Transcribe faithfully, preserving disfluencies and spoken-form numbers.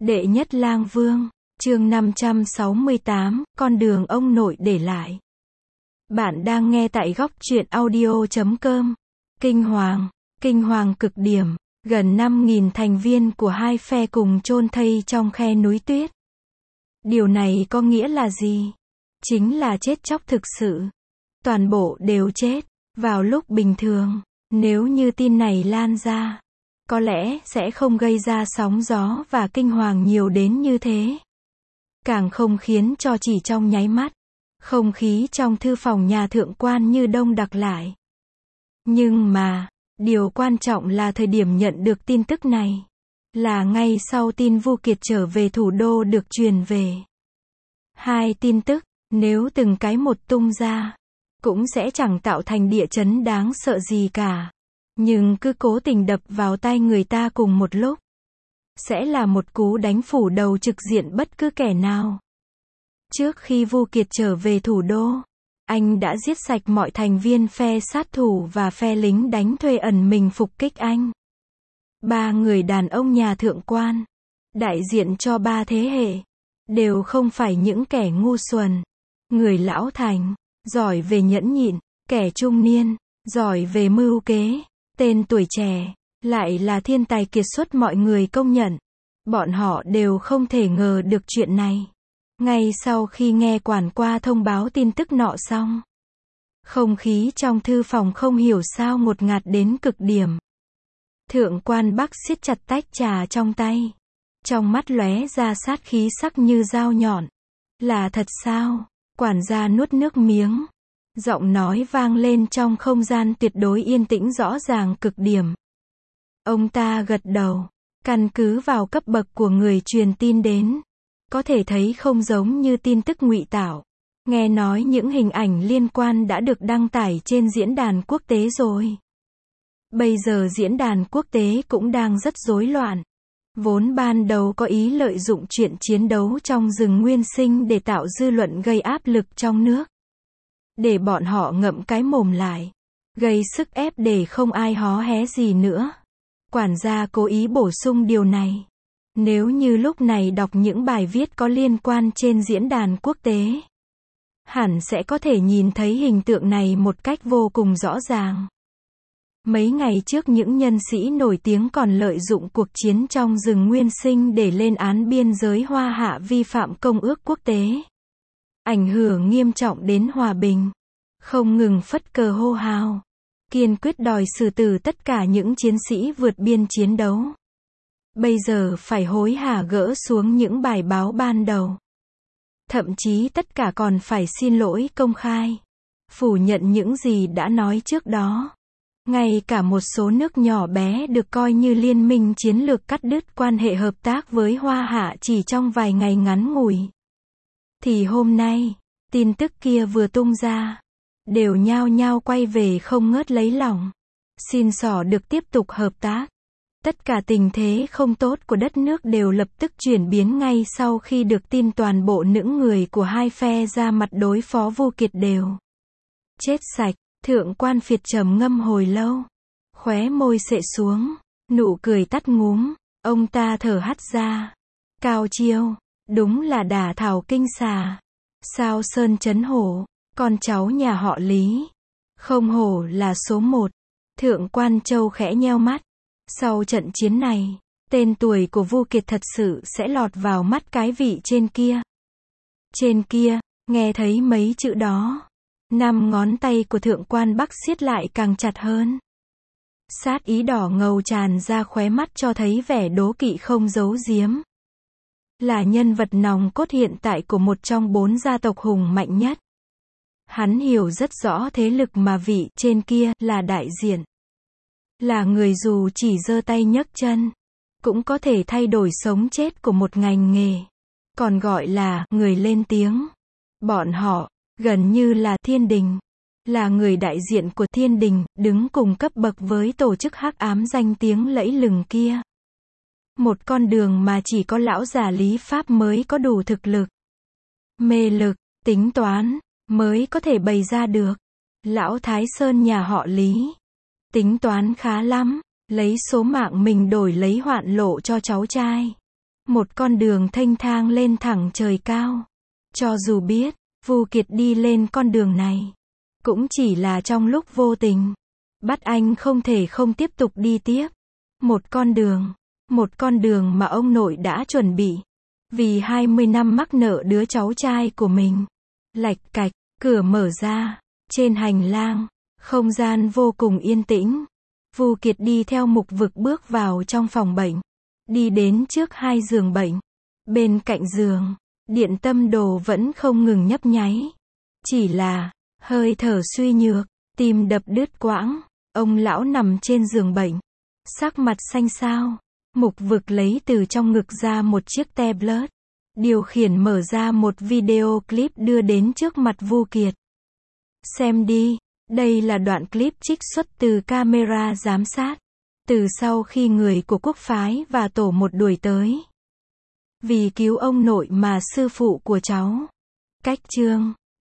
Đệ nhất lang vương, chương năm trăm sáu mươi tám, con đường ông nội để lại. Bạn đang nghe tại góc truyện audio chấm com. Kinh hoàng, kinh hoàng cực điểm, gần năm nghìn thành viên của hai phe cùng chôn thây trong khe núi tuyết. Điều này có nghĩa là gì? Chính là chết chóc thực sự. Toàn bộ đều chết. Vào lúc bình thường, nếu như tin này lan ra, có lẽ sẽ không gây ra sóng gió và kinh hoàng nhiều đến như thế. Càng không khiến cho chỉ trong nháy mắt, không khí trong thư phòng nhà thượng quan như đông đặc lại. Nhưng mà, điều quan trọng là thời điểm nhận được tin tức này, là ngay sau tin Vu Kiệt trở về thủ đô được truyền về. Hai tin tức, nếu từng cái một tung ra, cũng sẽ chẳng tạo thành địa chấn đáng sợ gì cả. Nhưng cứ cố tình đập vào tai người ta cùng một lúc, sẽ là một cú đánh phủ đầu trực diện bất cứ kẻ nào. Trước khi Vu Kiệt trở về thủ đô, anh đã giết sạch mọi thành viên phe sát thủ và phe lính đánh thuê ẩn mình phục kích anh. Ba người đàn ông nhà thượng quan, đại diện cho ba thế hệ, đều không phải những kẻ ngu xuẩn. Người lão thành, giỏi về nhẫn nhịn, kẻ trung niên, giỏi về mưu kế, tên tuổi trẻ, lại là thiên tài kiệt xuất mọi người công nhận. Bọn họ đều không thể ngờ được chuyện này. Ngay sau khi nghe quản qua thông báo tin tức nọ xong, không khí trong thư phòng không hiểu sao ngột ngạt đến cực điểm. Thượng quan Bắc siết chặt tách trà trong tay, trong mắt lóe ra sát khí sắc như dao nhọn. Là thật sao? Quản gia nuốt nước miếng. Giọng nói vang lên trong không gian tuyệt đối yên tĩnh rõ ràng cực điểm. Ông ta gật đầu. Căn cứ vào cấp bậc của người truyền tin đến, có thể thấy không giống như tin tức ngụy tạo. Nghe nói những hình ảnh liên quan đã được đăng tải trên diễn đàn quốc tế rồi. Bây giờ diễn đàn quốc tế cũng đang rất rối loạn. Vốn ban đầu có ý lợi dụng chuyện chiến đấu trong rừng nguyên sinh để tạo dư luận gây áp lực trong nước. Để bọn họ ngậm cái mồm lại. Gây sức ép để không ai hó hé gì nữa. Quản gia cố ý bổ sung điều này. Nếu như lúc này đọc những bài viết có liên quan trên diễn đàn quốc tế, hẳn sẽ có thể nhìn thấy hình tượng này một cách vô cùng rõ ràng. Mấy ngày trước những nhân sĩ nổi tiếng còn lợi dụng cuộc chiến trong rừng nguyên sinh để lên án biên giới Hoa Hạ vi phạm công ước quốc tế, ảnh hưởng nghiêm trọng đến hòa bình, không ngừng phất cờ hô hào, kiên quyết đòi xử tử tất cả những chiến sĩ vượt biên chiến đấu. Bây giờ phải hối hả gỡ xuống những bài báo ban đầu. Thậm chí tất cả còn phải xin lỗi công khai, phủ nhận những gì đã nói trước đó. Ngay cả một số nước nhỏ bé được coi như liên minh chiến lược cắt đứt quan hệ hợp tác với Hoa Hạ chỉ trong vài ngày ngắn ngủi. Thì hôm nay, tin tức kia vừa tung ra, đều nhao nhao quay về không ngớt lấy lòng, xin xỏ được tiếp tục hợp tác. Tất cả tình thế không tốt của đất nước đều lập tức chuyển biến ngay sau khi được tin toàn bộ những người của hai phe ra mặt đối phó Vu Kiệt đều chết sạch. Thượng quan Phiệt trầm ngâm hồi lâu, khóe môi xệ xuống, nụ cười tắt ngúm, ông ta thở hắt ra. Cao chiêu, đúng là đả thảo kinh xà. Sao sơn chấn hổ, con cháu nhà họ Lý. Không hổ là số một. Thượng quan Châu khẽ nheo mắt. Sau trận chiến này, tên tuổi của Vu Kiệt thật sự sẽ lọt vào mắt cái vị trên kia. Trên kia, nghe thấy mấy chữ đó. Năm ngón tay của thượng quan Bắc siết lại càng chặt hơn. Sát ý đỏ ngầu tràn ra khóe mắt cho thấy vẻ đố kỵ không giấu giếm. Là nhân vật nòng cốt hiện tại của một trong bốn gia tộc hùng mạnh nhất. Hắn hiểu rất rõ thế lực mà vị trên kia là đại diện. Là người dù chỉ giơ tay nhấc chân, cũng có thể thay đổi sống chết của một ngành nghề. Còn gọi là người lên tiếng. Bọn họ gần như là thiên đình, là người đại diện của thiên đình, đứng cùng cấp bậc với tổ chức hắc ám danh tiếng lẫy lừng kia. Một con đường mà chỉ có lão già Lý Pháp mới có đủ thực lực, mê lực, tính toán, mới có thể bày ra được. Lão Thái Sơn nhà họ Lý, tính toán khá lắm, lấy số mạng mình đổi lấy hoạn lộ cho cháu trai. Một con đường thênh thang lên thẳng trời cao. Cho dù biết, Vu Kiệt đi lên con đường này, cũng chỉ là trong lúc vô tình. Bắt anh không thể không tiếp tục đi tiếp. Một con đường, một con đường mà ông nội đã chuẩn bị. Vì hai mươi năm mắc nợ đứa cháu trai của mình. Lạch cạch, cửa mở ra. Trên hành lang, không gian vô cùng yên tĩnh. Vu Kiệt đi theo Mục Vực bước vào trong phòng bệnh. Đi đến trước hai giường bệnh. Bên cạnh giường, điện tâm đồ vẫn không ngừng nhấp nháy. Chỉ là, hơi thở suy nhược, tim đập đứt quãng. Ông lão nằm trên giường bệnh. Sắc mặt xanh xao. Mục Vực lấy từ trong ngực ra một chiếc tablet. Điều khiển mở ra một video clip đưa đến trước mặt Vu Kiệt. Xem đi, đây là đoạn clip trích xuất từ camera giám sát. Từ sau khi người của quốc phái và tổ một đuổi tới. Vì cứu ông nội mà sư phụ của cháu. Cách chương